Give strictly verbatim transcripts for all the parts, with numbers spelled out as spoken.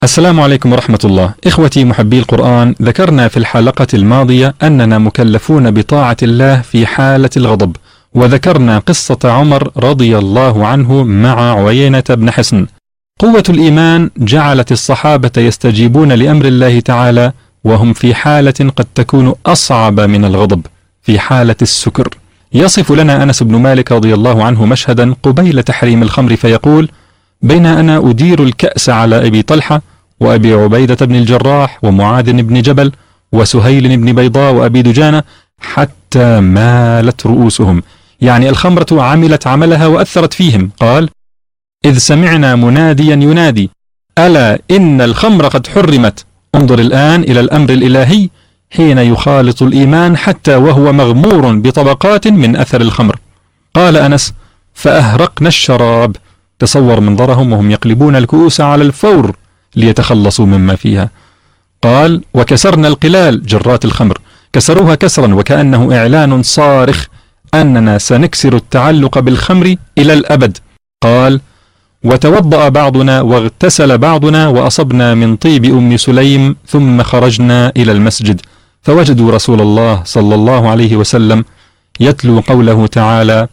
السلام عليكم ورحمة الله. إخوتي محبي القرآن، ذكرنا في الحلقة الماضية أننا مكلفون بطاعة الله في حالة الغضب، وذكرنا قصة عمر رضي الله عنه مع عيينة بن حصن. قوة الإيمان جعلت الصحابة يستجيبون لأمر الله تعالى وهم في حالة قد تكون أصعب من الغضب، في حالة السكر. يصف لنا أنس بن مالك رضي الله عنه مشهدا قبيل تحريم الخمر فيقول: بين أنا أدير الكأس على أبي طلحة وأبي عبيدة بن الجراح ومعاذ بن جبل وسهيل بن بيضاء وأبي دجانة حتى مالت رؤوسهم، يعني الخمرة عملت عملها وأثرت فيهم. قال: إذ سمعنا مناديا ينادي ألا إن الخمر قد حرمت. انظر الآن إلى الأمر الإلهي حين يخالط الإيمان حتى وهو مغمور بطبقات من أثر الخمر. قال أنس: فأهرقنا الشراب. تصور منظرهم وهم يقلبون الكؤوس على الفور ليتخلصوا مما فيها. قال: وكسرنا القلال، جرات الخمر، كسروها كسرا وكأنه إعلان صارخ أننا سنكسر التعلق بالخمر إلى الأبد. قال: وتوضأ بعضنا واغتسل بعضنا وأصبنا من طيب أم سليم ثم خرجنا إلى المسجد فوجدوا رسول الله صلى الله عليه وسلم يتلو قوله تعالى: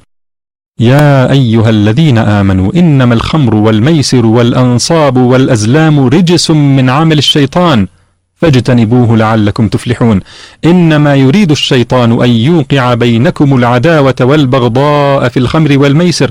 يا أيها الذين آمنوا إنما الخمر والميسر والأنصاب والأزلام رجس من عمل الشيطان فاجتنبوه لعلكم تفلحون. إنما يريد الشيطان أن يوقع بينكم العداوة والبغضاء في الخمر والميسر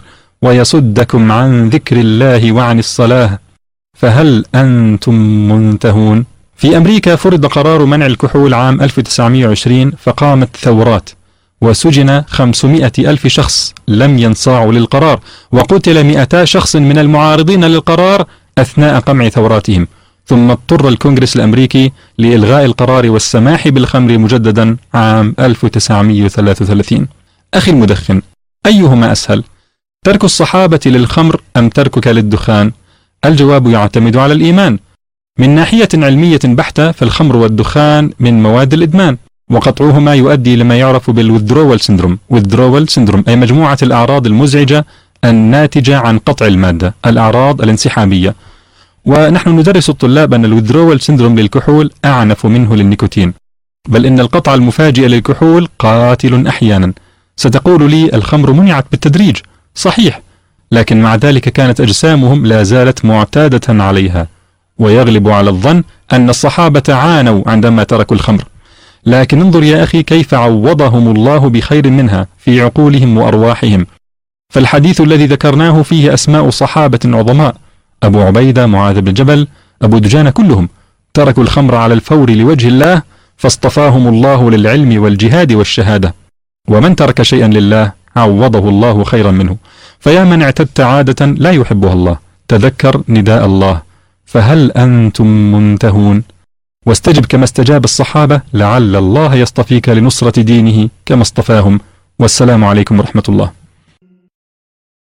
ويصدكم عن ذكر الله وعن الصلاة فهل أنتم منتهون؟ في أمريكا فرض قرار منع الكحول عام ألف وتسعمائة وعشرين فقامت ثورات، وسجن خمسمائة ألف شخص لم ينصاعوا للقرار، وقتل مئتا شخص من المعارضين للقرار أثناء قمع ثوراتهم. ثم اضطر الكونغرس الأمريكي لإلغاء القرار والسماح بالخمر مجددا عام ألف وتسعمائة وثلاثة وثلاثين. أخي المدخن، أيهما أسهل؟ ترك الصحابة للخمر أم تركك للدخان؟ الجواب يعتمد على الإيمان. من ناحية علمية بحتة فالخمر والدخان من مواد الإدمان، وقطعهما يؤدي لما يعرف بالwithdrawal syndrome. withdrawal syndrome أي مجموعة الأعراض المزعجة الناتجة عن قطع المادة، الأعراض الانسحابية. ونحن ندرس الطلاب أن الwithdrawal syndrome للكحول أعنف منه للنيكوتين، بل إن القطع المفاجئ للكحول قاتل أحيانا. ستقول لي الخمر منعت بالتدريج، صحيح، لكن مع ذلك كانت أجسامهم لا زالت معتادة عليها، ويغلب على الظن أن الصحابة عانوا عندما تركوا الخمر. لكن انظر يا أخي كيف عوضهم الله بخير منها في عقولهم وأرواحهم. فالحديث الذي ذكرناه فيه أسماء صحابة عظماء: أبو عبيدة، معاذ بن جبل، أبو دجانة، كلهم تركوا الخمر على الفور لوجه الله فاصطفاهم الله للعلم والجهاد والشهادة. ومن ترك شيئا لله عوضه الله خيرا منه. فيا من اعتدت عادة لا يحبها الله، تذكر نداء الله: فهل أنتم منتهون؟ واستجب كما استجاب الصحابة لعل الله يصطفيك لنصرة دينه كما اصطفاهم. والسلام عليكم ورحمة الله.